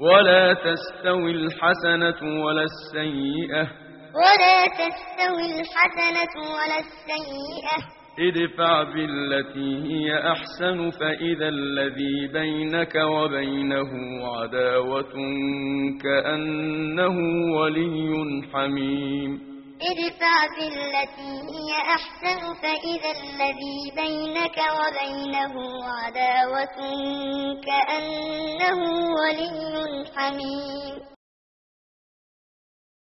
ولا تستوي الحسنة ولا السيئة ادفع بالتي هي أحسن فإذا الذي بينك وبينه عداوة كأنه ولي حميم ادفع بالتي هي أحسن فإذا الذي بينك وبينه عداوة كأنه ولي حميم